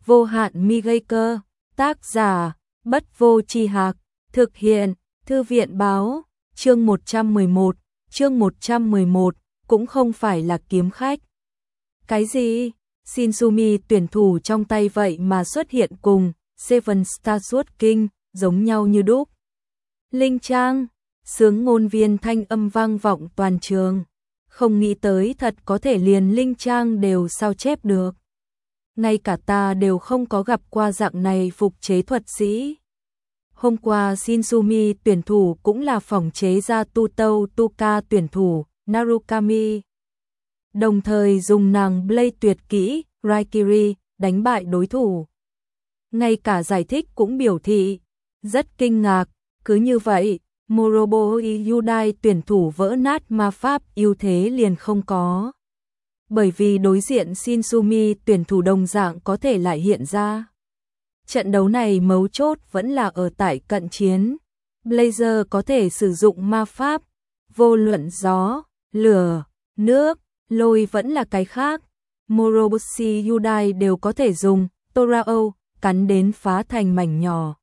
vô hạn mi gây cơ, tác giả, Bất Vô Tri Hạc, thực hiện, Thư viện báo, chương 111, cũng không phải là kiếm khách. Cái gì? Shinsumi tuyển thủ trong tay vậy mà xuất hiện cùng Seven Star Sword King, giống nhau như đúc. Linh Trang, sướng ngôn viên thanh âm vang vọng toàn trường. Không nghĩ tới thật có thể liền Linh Trang đều sao chép được. Ngay cả ta đều không có gặp qua dạng này phục chế thuật sĩ. Hôm qua Shinsumi tuyển thủ cũng là phỏng chế ra Tutou Tuka tuyển thủ, Narukami. Đồng thời dùng nàng Blade tuyệt kỹ, Raikiri, đánh bại đối thủ. Ngay cả giải thích cũng biểu thị, rất kinh ngạc, cứ như vậy, Moroboshi Yudai tuyển thủ vỡ nát ma pháp ưu thế liền không có. Bởi vì đối diện Shinsumi tuyển thủ đồng dạng có thể lại hiện ra. Trận đấu này mấu chốt vẫn là ở tại cận chiến. Blazer có thể sử dụng ma pháp, vô luận gió, lửa, nước, lôi vẫn là cái khác. Moroboshi Yudai đều có thể dùng, Torao, cắn đến phá thành mảnh nhỏ.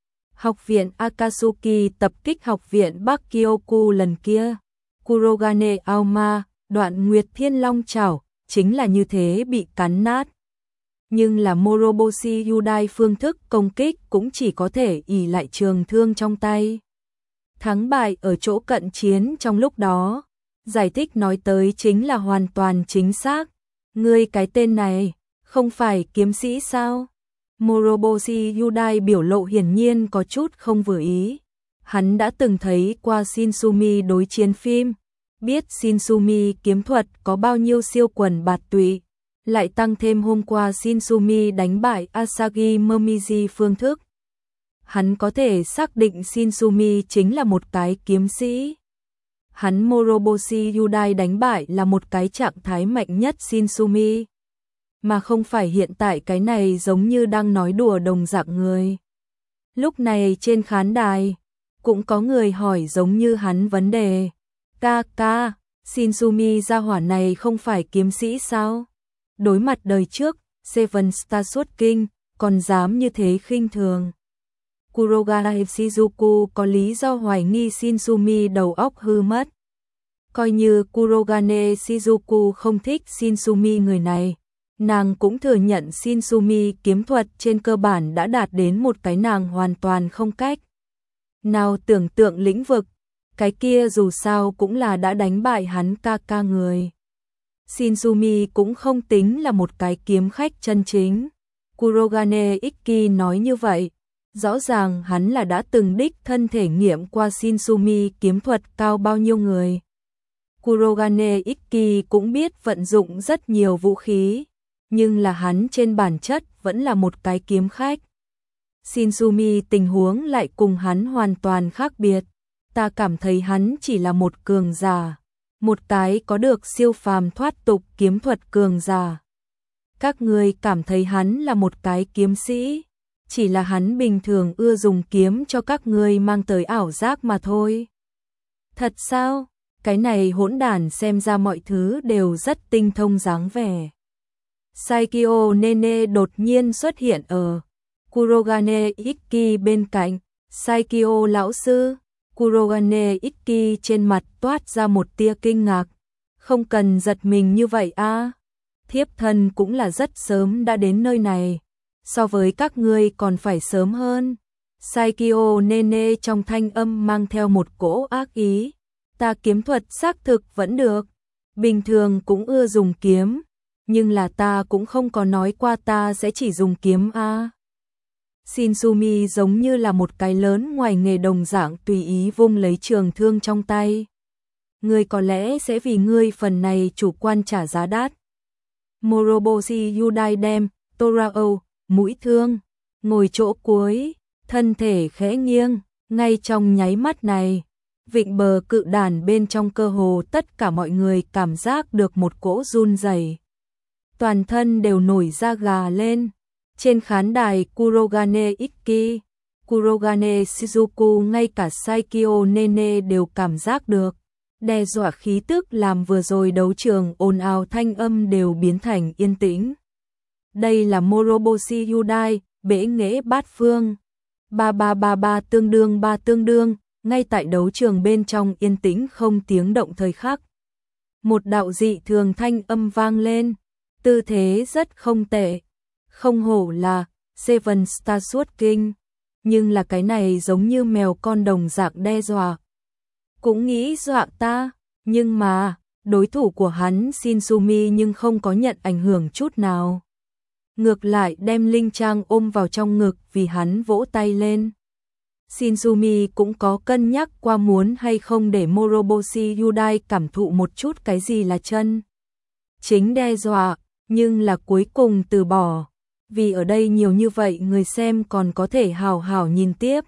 Học viện Akatsuki tập kích học viện Bắc Kyoku lần kia. Kurogane Aoma, đoạn Nguyệt Thiên Long Chảo, chính là như thế bị cắn nát. Nhưng là Moroboshi Yudai phương thức công kích cũng chỉ có thể ỷ lại trường thương trong tay. Thắng bại ở chỗ cận chiến trong lúc đó. Giải thích nói tới chính là hoàn toàn chính xác. Ngươi cái tên này, không phải kiếm sĩ sao? Moroboshi Yudai biểu lộ hiển nhiên có chút không vừa ý. Hắn đã từng thấy qua Shinsumi đối chiến phim, biết Shinsumi kiếm thuật có bao nhiêu siêu quần bạt tụy, lại tăng thêm hôm qua Shinsumi đánh bại Asagi Momiji phương thức. Hắn có thể xác định Shinsumi chính là một cái kiếm sĩ. Hắn Moroboshi Yudai đánh bại là một cái trạng thái mạnh nhất Shinsumi, mà không phải hiện tại cái này giống như đang nói đùa đồng dạng người. Lúc này trên khán đài, cũng có người hỏi giống như hắn vấn đề. Ca, Shinsumi gia hỏa này không phải kiếm sĩ sao? Đối mặt đời trước, Seven Star Sword King, còn dám như thế khinh thường. Kurogane Shizuku có lý do hoài nghi Shinsumi đầu óc hư mất. Coi như Kurogane Shizuku không thích Shinsumi người này, nàng cũng thừa nhận Shinsumi kiếm thuật trên cơ bản đã đạt đến một cái nàng hoàn toàn không cách nào tưởng tượng lĩnh vực, cái kia dù sao cũng là đã đánh bại hắn ca người. Shinsumi cũng không tính là một cái kiếm khách chân chính. Kurogane Ikki nói như vậy, rõ ràng hắn là đã từng đích thân thể nghiệm qua Shinsumi kiếm thuật cao bao nhiêu người. Kurogane Ikki cũng biết vận dụng rất nhiều vũ khí, nhưng là hắn trên bản chất vẫn là một cái kiếm khách. Shinsumi tình huống lại cùng hắn hoàn toàn khác biệt. Ta cảm thấy hắn chỉ là một cường giả, một cái có được siêu phàm thoát tục kiếm thuật cường giả. Các ngươi cảm thấy hắn là một cái kiếm sĩ, chỉ là hắn bình thường ưa dùng kiếm cho các ngươi mang tới ảo giác mà thôi. Thật sao? Cái này hỗn đản xem ra mọi thứ đều rất tinh thông dáng vẻ. Saikyo Nene đột nhiên xuất hiện ở Kurogane Ikki bên cạnh. Saikyo lão sư. Kurogane Ikki trên mặt toát ra một tia kinh ngạc. Không cần giật mình như vậy a. Thiếp thân cũng là rất sớm đã đến nơi này. So với các ngươi còn phải sớm hơn. Saikyo Nene trong thanh âm mang theo một cỗ ác ý. Ta kiếm thuật xác thực vẫn được. Bình thường cũng ưa dùng kiếm. Nhưng là ta cũng không có nói qua ta sẽ chỉ dùng kiếm a. Shinsumi giống như là một cái lớn ngoài nghề đồng dạng tùy ý vung lấy trường thương trong tay. Ngươi có lẽ sẽ vì ngươi phần này chủ quan trả giá đắt. Moroboshi Yudai đem Torao, mũi thương, ngồi chỗ cuối, thân thể khẽ nghiêng, ngay trong nháy mắt này, vịnh bờ cự đàn bên trong cơ hồ tất cả mọi người cảm giác được một cỗ run rẩy. Toàn thân đều nổi da gà lên. Trên khán đài Kurogane Ikki, Kurogane Shizuku ngay cả Saikyo Nene đều cảm giác được. Đe dọa khí tức làm vừa rồi đấu trường ồn ào thanh âm đều biến thành yên tĩnh. Đây là Moroboshi Yudai, bể nghệ bát phương. 3333 tương đương, ngay tại đấu trường bên trong yên tĩnh không tiếng động thời khắc. Một đạo dị thường thanh âm vang lên, tư thế rất không tệ, không hổ là Seven Star Sword King, nhưng là cái này giống như mèo con đồng dạng đe dọa. Cũng nghĩ dọa ta, nhưng mà, đối thủ của hắn Shinsumi nhưng không có nhận ảnh hưởng chút nào. Ngược lại đem Linh Trang ôm vào trong ngực vì hắn vỗ tay lên. Shinsumi cũng có cân nhắc qua muốn hay không để Moroboshi Yudai cảm thụ một chút cái gì là chân chính đe dọa, nhưng là cuối cùng từ bỏ, vì ở đây nhiều như vậy người xem còn có thể hào hào nhìn tiếp.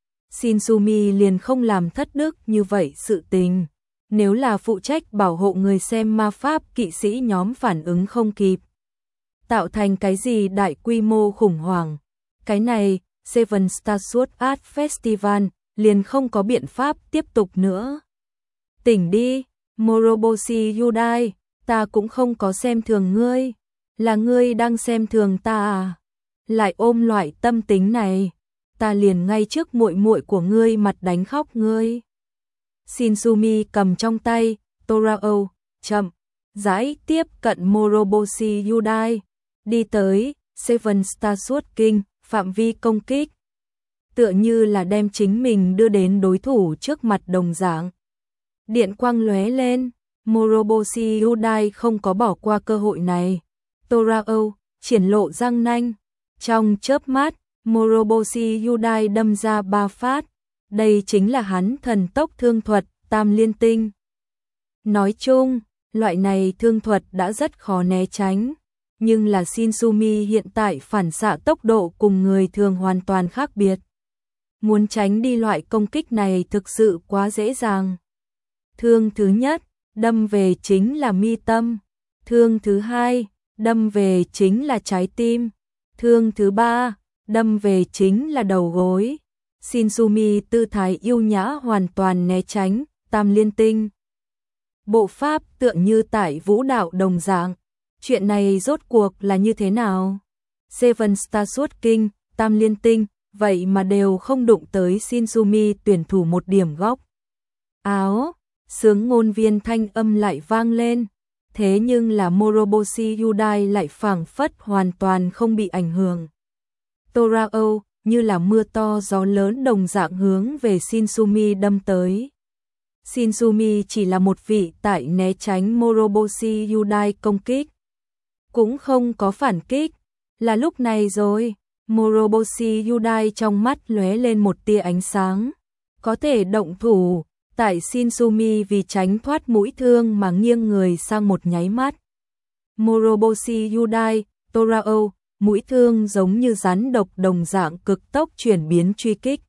Shinsumi liền không làm thất đức như vậy sự tình. Nếu là phụ trách bảo hộ người xem ma pháp kỵ sĩ nhóm phản ứng không kịp, tạo thành cái gì đại quy mô khủng hoảng, cái này Seven Star Sword Art Festival liền không có biện pháp tiếp tục nữa. Tỉnh đi, Moroboshi Yudai, ta cũng không có xem thường ngươi, là ngươi đang xem thường ta à? Lại ôm loại tâm tính này, ta liền ngay trước muội muội của ngươi mặt đánh khóc ngươi. Shinsumi cầm trong tay Torao, chậm rãi tiếp cận Moroboshi Yudai, đi tới Seven Star Sword King, phạm vi công kích. Tựa như là đem chính mình đưa đến đối thủ trước mặt đồng dạng. Điện quang lóe lên, Moroboshi Yudai không có bỏ qua cơ hội này. Torao, triển lộ răng nanh. Trong chớp mắt, Moroboshi Yudai đâm ra 3 phát. Đây chính là hắn thần tốc thương thuật, tam liên tinh. Nói chung, loại này thương thuật đã rất khó né tránh. Nhưng là Shinsumi hiện tại phản xạ tốc độ cùng người thường hoàn toàn khác biệt. Muốn tránh đi loại công kích này thực sự quá dễ dàng. Thương thứ nhất, đâm về chính là mi tâm. Thương thứ hai, đâm về chính là trái tim. Thương thứ ba, đâm về chính là đầu gối. Shinsumi tư thái yêu nhã hoàn toàn né tránh, tam liên tinh. Bộ pháp tựa như tại vũ đạo đồng dạng. Chuyện này rốt cuộc là như thế nào? Seven Star Sword King, tam liên tinh, vậy mà đều không đụng tới Shinsumi tuyển thủ một điểm góc. Áo, sướng ngôn viên thanh âm lại vang lên. Thế nhưng là Moroboshi Yudai lại phảng phất hoàn toàn không bị ảnh hưởng. Torao, như là mưa to gió lớn đồng dạng hướng về Shinsumi đâm tới. Shinsumi chỉ là một vị tại né tránh Moroboshi Yudai công kích. Cũng không có phản kích. Là lúc này rồi, Moroboshi Yudai trong mắt lóe lên một tia ánh sáng. Có thể động thủ, tại Shinsumi vì tránh thoát mũi thương mà nghiêng người sang một nháy mắt. Moroboshi Yudai, Torao, mũi thương giống như rắn độc đồng dạng cực tốc chuyển biến truy kích.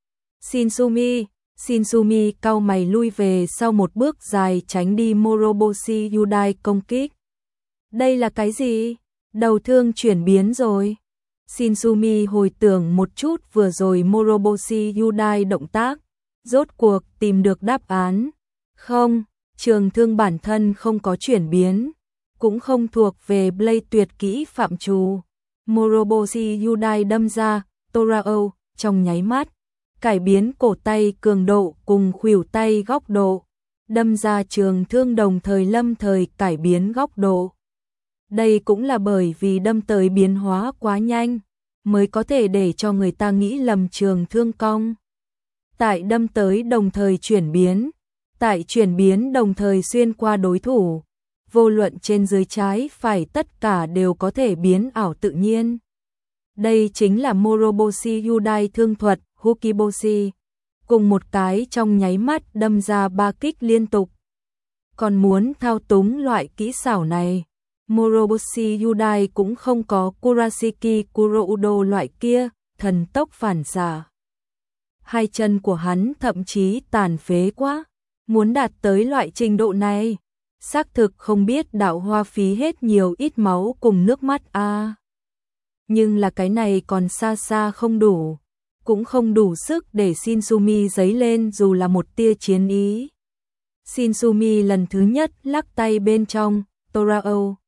Shinsumi cau mày lui về sau một bước dài tránh đi Moroboshi Yudai công kích. Đây là cái gì? Đầu thương chuyển biến rồi. Shinsumi hồi tưởng một chút vừa rồi Moroboshi Yudai động tác, rốt cuộc tìm được đáp án. Không, trường thương bản thân không có chuyển biến, cũng không thuộc về Blade tuyệt kỹ phạm trù. Moroboshi Yudai đâm ra, Torao, trong nháy mắt, cải biến cổ tay cường độ cùng khuỷu tay góc độ, đâm ra trường thương đồng thời lâm thời cải biến góc độ. Đây cũng là bởi vì đâm tới biến hóa quá nhanh, mới có thể để cho người ta nghĩ lầm trường thương cong. Tại đâm tới đồng thời chuyển biến, tại chuyển biến đồng thời xuyên qua đối thủ, vô luận trên dưới trái phải tất cả đều có thể biến ảo tự nhiên. Đây chính là Moroboshi Yudai thương thuật, Hukiboshi, cùng một cái trong nháy mắt đâm ra 3 kích liên tục. Còn muốn thao túng loại kỹ xảo này, Moroboshi Yudai cũng không có Kurashiki Kuroudo loại kia, thần tốc phản xạ. Hai chân của hắn thậm chí tàn phế quá, muốn đạt tới loại trình độ này, xác thực không biết đạo hoa phí hết nhiều ít máu cùng nước mắt a. Nhưng là cái này còn xa xa không đủ, cũng không đủ sức để Shinsumi dấy lên dù là một tia chiến ý. Shinsumi lần thứ nhất lắc tay bên trong, Torao,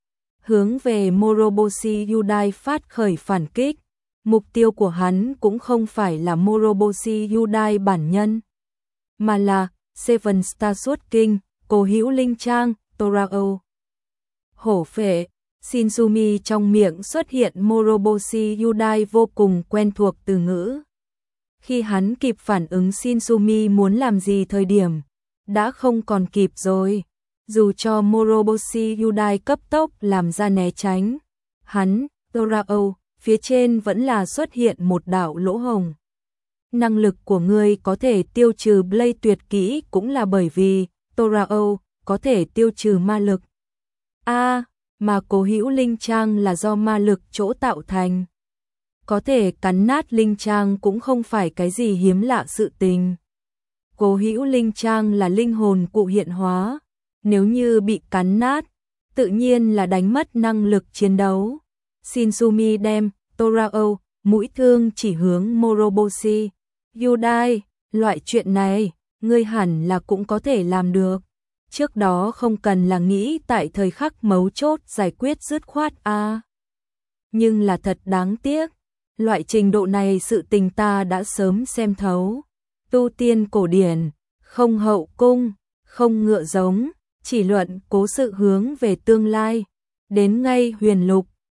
hướng về Moroboshi Yudai phát khởi phản kích. Mục tiêu của hắn cũng không phải là Moroboshi Yudai bản nhân, mà là Seven Star Sword King, Cố Hữu Linh Trang, Torao. Hổ phệ, Shinzumi trong miệng xuất hiện Moroboshi Yudai vô cùng quen thuộc từ ngữ. Khi hắn kịp phản ứng Shinzumi muốn làm gì thời điểm, đã không còn kịp rồi. Dù cho Moroboshi Yudai cấp tốc làm ra né tránh, hắn, Torao, phía trên vẫn là xuất hiện một đạo lỗ hổng. Năng lực của ngươi có thể tiêu trừ Blade tuyệt kỹ cũng là bởi vì Torao có thể tiêu trừ ma lực. Mà Cố Hữu Linh Trang là do ma lực chỗ tạo thành. Có thể cắn nát Linh Trang cũng không phải cái gì hiếm lạ sự tình. Cố Hữu Linh Trang là linh hồn cụ hiện hóa, nếu như bị cắn nát, tự nhiên là đánh mất năng lực chiến đấu. Shinzumi đem Torao mũi thương chỉ hướng Moroboshi Yudai, loại chuyện này, ngươi hẳn là cũng có thể làm được. Trước đó không cần là nghĩ tại thời khắc mấu chốt giải quyết dứt khoát Nhưng là thật đáng tiếc, loại trình độ này sự tình ta đã sớm xem thấu. Tu tiên cổ điển, không hậu cung, không ngựa giống, chỉ luận cố sự hướng về tương lai. Đến ngay huyền lục,